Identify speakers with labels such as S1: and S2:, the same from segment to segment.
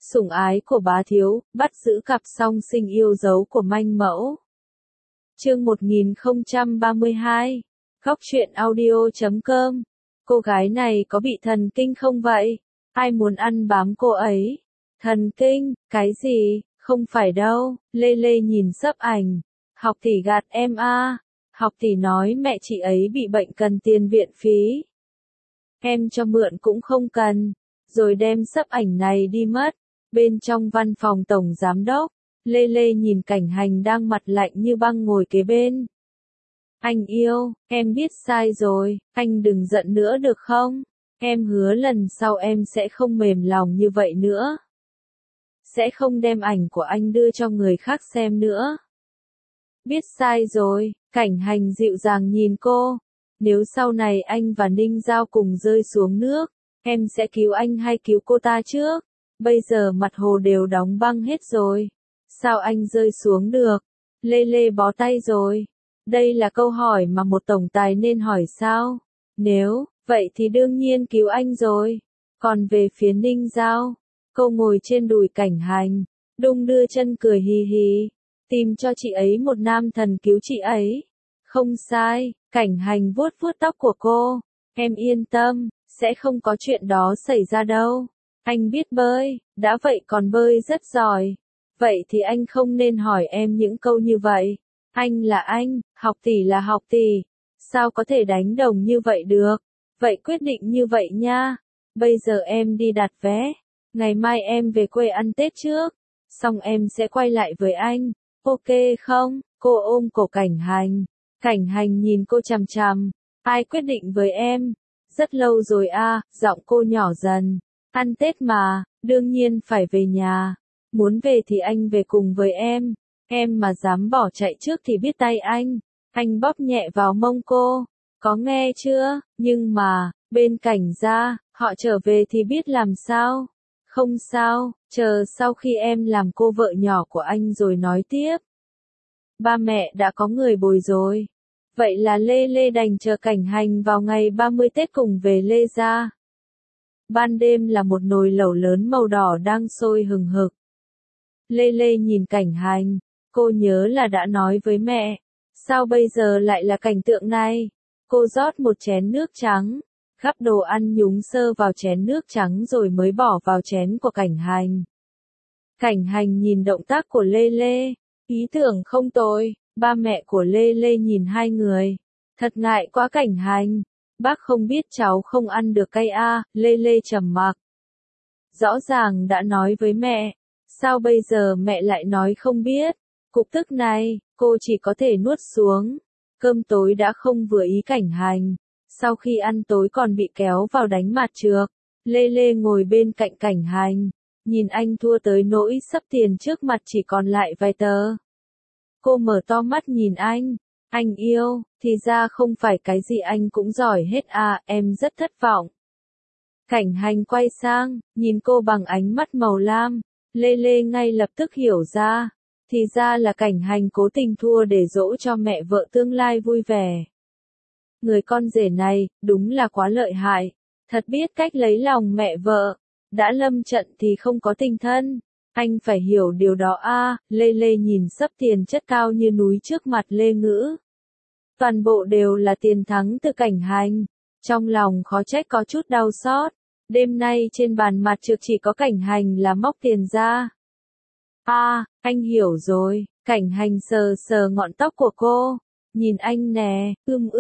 S1: Sủng ái của bá thiếu, bắt giữ cặp song sinh yêu dấu của manh mẫu. Chương 1032. Góc truyện audio.com. Cô gái này có bị thần kinh không vậy? Ai muốn ăn bám cô ấy? Thần kinh, cái gì? Không phải đâu. Lê Lê nhìn sấp ảnh. Học tỷ gạt em à. Học tỷ nói mẹ chị ấy bị bệnh cần tiền viện phí. Em cho mượn cũng không cần. Rồi đem sấp ảnh này đi mất. Bên trong văn phòng tổng giám đốc, Lê Lê nhìn Cảnh Hành đang mặt lạnh như băng ngồi kế bên. Anh yêu, em biết sai rồi, anh đừng giận nữa được không? Em hứa lần sau em sẽ không mềm lòng như vậy nữa. Sẽ không đem ảnh của anh đưa cho người khác xem nữa. Biết sai rồi, Cảnh Hành dịu dàng nhìn cô. Nếu sau này anh và Ninh Giao cùng rơi xuống nước, em sẽ cứu anh hay cứu cô ta trước? Bây giờ mặt hồ đều đóng băng hết rồi. Sao anh rơi xuống được? Lê Lê bó tay rồi. Đây là câu hỏi mà một tổng tài nên hỏi sao? Nếu, vậy thì đương nhiên cứu anh rồi. Còn về phía Ninh Giao, cô ngồi trên đùi Cảnh Hành, đung đưa chân cười hì hì. Tìm cho chị ấy một nam thần cứu chị ấy. Không sai, Cảnh Hành vuốt vuốt tóc của cô. Em yên tâm, sẽ không có chuyện đó xảy ra đâu. Anh biết bơi, đã vậy còn bơi rất giỏi. Vậy thì anh không nên hỏi em những câu như vậy. Anh là anh, học tỷ là học tỷ. Sao có thể đánh đồng như vậy được? Vậy quyết định như vậy nha. Bây giờ em đi đặt vé. Ngày mai em về quê ăn Tết trước. Xong em sẽ quay lại với anh. Ok không? Cô ôm cổ Cảnh Hành. Cảnh Hành nhìn cô chằm chằm. Ai quyết định với em? Rất lâu rồi à, giọng cô nhỏ dần. Ăn Tết mà, đương nhiên phải về nhà. Muốn về thì anh về cùng với em. Em mà dám bỏ chạy trước thì biết tay anh. Anh bóp nhẹ vào mông cô. Có nghe chưa? Nhưng mà, bên Cảnh gia, họ trở về thì biết làm sao? Không sao, chờ sau khi em làm cô vợ nhỏ của anh rồi nói tiếp. Ba mẹ đã có người bồi rồi. Vậy là Lê Lê đành chờ Cảnh Hành vào ngày 30 Tết cùng về Lê gia. Ban đêm là một nồi lẩu lớn màu đỏ đang sôi hừng hực. Lê Lê nhìn Cảnh Hành, cô nhớ là đã nói với mẹ, sao bây giờ lại là cảnh tượng này? Cô rót một chén nước trắng, gắp đồ ăn nhúng sơ vào chén nước trắng rồi mới bỏ vào chén của Cảnh Hành. Cảnh Hành nhìn động tác của Lê Lê, ý tưởng không tồi. Ba mẹ của Lê Lê nhìn hai người, thật ngại quá Cảnh Hành. Bác không biết cháu không ăn được cay à, Lê Lê trầm mặc. Rõ ràng đã nói với mẹ, sao bây giờ mẹ lại nói không biết? Cục tức này, cô chỉ có thể nuốt xuống. Cơm tối đã không vừa ý Cảnh Hành. Sau khi ăn tối còn bị kéo vào đánh mặt trược. Lê Lê ngồi bên cạnh Cảnh Hành, nhìn anh thua tới nỗi sắp tiền trước mặt chỉ còn lại vài tờ. Cô mở to mắt nhìn anh. Anh yêu, thì ra không phải cái gì anh cũng giỏi hết à, em rất thất vọng. Cảnh Hành quay sang, nhìn cô bằng ánh mắt màu lam. Lê Lê ngay lập tức hiểu ra. Thì ra là Cảnh Hành cố tình thua để dỗ cho mẹ vợ tương lai vui vẻ. Người con rể này, đúng là quá lợi hại. Thật biết cách lấy lòng mẹ vợ. Đã lâm trận thì không có tình thân. Anh phải hiểu điều đó à, Lê Lê nhìn sấp tiền chất cao như núi trước mặt Lê Ngữ. Toàn bộ đều là tiền thắng từ Cảnh Hành. Trong lòng khó trách có chút đau xót. Đêm nay trên bàn mặt trược chỉ có Cảnh Hành là móc tiền ra. À, anh hiểu rồi. Cảnh Hành sờ sờ ngọn tóc của cô. Nhìn anh nè,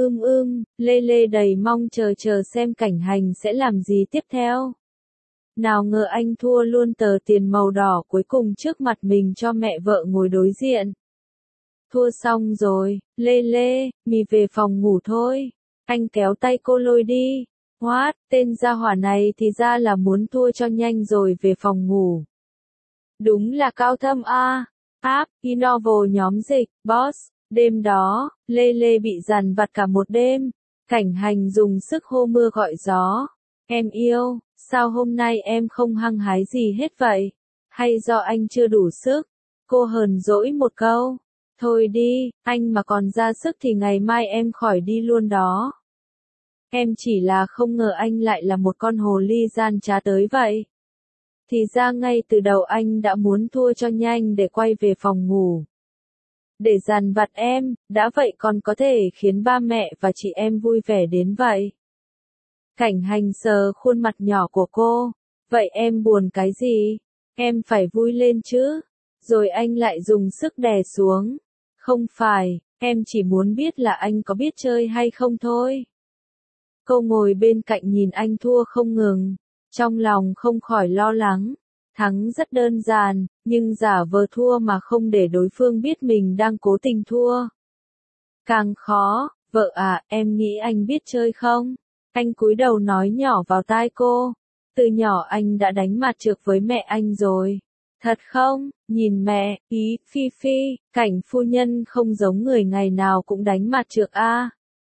S1: Lê Lê đầy mong chờ xem Cảnh Hành sẽ làm gì tiếp theo. Nào ngờ anh thua luôn tờ tiền màu đỏ cuối cùng trước mặt mình cho mẹ vợ ngồi đối diện. Thua xong rồi, Lê Lê, mì về phòng ngủ thôi. Anh kéo tay cô lôi đi. What, tên gia hỏa này thì ra là muốn thua cho nhanh rồi về phòng ngủ. Đúng là cao thâm a. Innovo nhóm dịch, boss. Đêm đó, Lê Lê bị dằn vặt cả một đêm. Cảnh Hành dùng sức hô mưa gọi gió. Em yêu, sao hôm nay em không hăng hái gì hết vậy? Hay do anh chưa đủ sức? Cô hờn dỗi một câu. Thôi đi, anh mà còn ra sức thì ngày mai em khỏi đi luôn đó. Em chỉ là không ngờ anh lại là một con hồ ly gian trá tới vậy. Thì ra ngay từ đầu anh đã muốn thua cho nhanh để quay về phòng ngủ. Để dằn vặt em, đã vậy còn có thể khiến ba mẹ và chị em vui vẻ đến vậy. Cảnh Hành sờ khuôn mặt nhỏ của cô. Vậy em buồn cái gì? Em phải vui lên chứ. Rồi anh lại dùng sức đè xuống. Không phải, em chỉ muốn biết là anh có biết chơi hay không thôi. Cô ngồi bên cạnh nhìn anh thua không ngừng. Trong lòng không khỏi lo lắng. Thắng rất đơn giản, nhưng giả vờ thua mà không để đối phương biết mình đang cố tình thua. Càng khó, vợ à, em nghĩ anh biết chơi không? Anh cúi đầu nói nhỏ vào tai cô. Từ nhỏ anh đã đánh mặt trược với mẹ anh rồi. Thật không? Nhìn mẹ, ý, Phi Phi, Cảnh phu nhân không giống người ngày nào cũng đánh mặt trược a.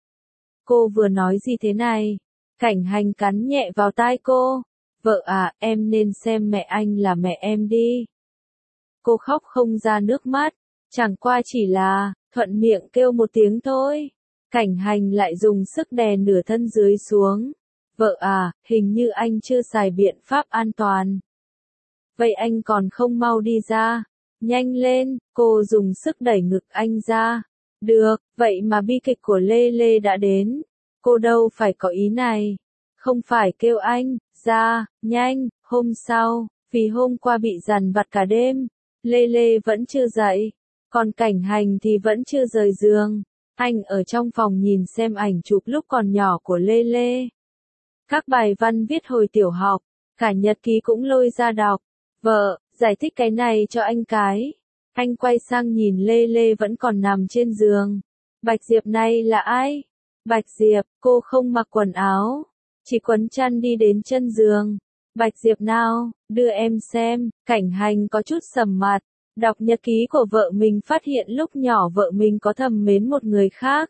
S1: Cô vừa nói gì thế này? Cảnh Hành cắn nhẹ vào tai cô. Vợ à, em nên xem mẹ anh là mẹ em đi. Cô khóc không ra nước mắt, chẳng qua chỉ là, thuận miệng kêu một tiếng thôi. Cảnh Hành lại dùng sức đè nửa thân dưới xuống. Vợ à, hình như anh chưa xài biện pháp an toàn. Vậy anh còn không mau đi ra. Nhanh lên, cô dùng sức đẩy ngực anh ra. Được, vậy mà bi kịch của Lê Lê đã đến. Cô đâu phải có ý này. Không phải kêu anh, ra, nhanh, hôm sau, vì hôm qua bị dằn vặt cả đêm. Lê Lê vẫn chưa dậy. Còn Cảnh Hành thì vẫn chưa rời giường. Anh ở trong phòng nhìn xem ảnh chụp lúc còn nhỏ của Lê Lê. Các bài văn viết hồi tiểu học, cả nhật ký cũng lôi ra đọc. Vợ, giải thích cái này cho anh cái. Anh quay sang nhìn Lê Lê vẫn còn nằm trên giường. Bạch Diệp này là ai? Bạch Diệp, cô không mặc quần áo, chỉ quấn chăn đi đến chân giường. Bạch Diệp nào, đưa em xem. Cảnh Hành có chút sầm mặt. Đọc nhật ký của vợ mình phát hiện lúc nhỏ vợ mình có thầm mến một người khác.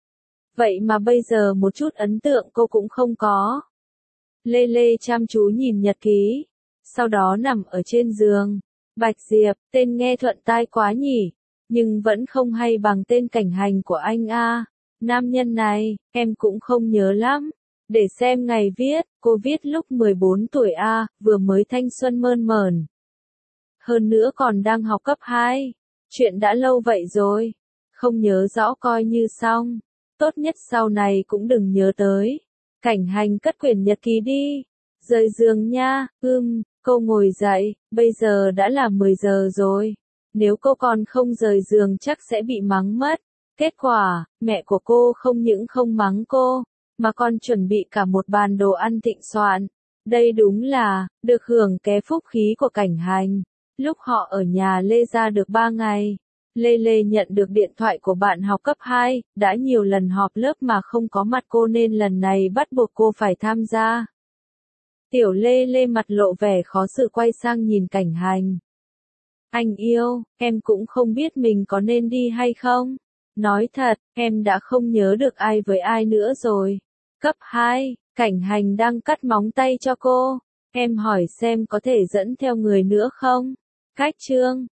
S1: Vậy mà bây giờ một chút ấn tượng cô cũng không có. Lê Lê chăm chú nhìn nhật ký, sau đó nằm ở trên giường. Bạch Diệp, tên nghe thuận tai quá nhỉ, nhưng vẫn không hay bằng tên Cảnh Hành của anh a. Nam nhân này, em cũng không nhớ lắm. Để xem ngày viết, cô viết lúc 14 tuổi a, vừa mới thanh xuân mơn mởn. Hơn nữa còn đang học cấp 2. Chuyện đã lâu vậy rồi. Không nhớ rõ coi như xong. Tốt nhất sau này cũng đừng nhớ tới. Cảnh Hành cất quyển nhật ký đi. Rời giường nha, cô ngồi dậy, bây giờ đã là 10 giờ rồi. Nếu cô còn không rời giường chắc sẽ bị mắng mất. Kết quả, mẹ của cô không những không mắng cô, mà còn chuẩn bị cả một bàn đồ ăn thịnh soạn. Đây đúng là, được hưởng ké phúc khí của Cảnh Hành. Lúc họ ở nhà Lê ra được 3 ngày, Lê Lê nhận được điện thoại của bạn học cấp 2, đã nhiều lần họp lớp mà không có mặt cô nên lần này bắt buộc cô phải tham gia. Tiểu Lê Lê mặt lộ vẻ khó xử quay sang nhìn Cảnh Hành. Anh yêu, em cũng không biết mình có nên đi hay không. Nói thật, em đã không nhớ được ai với ai nữa rồi. Cấp 2, Cảnh Hành đang cắt móng tay cho cô. Em hỏi xem có thể dẫn theo người nữa không? Cách chương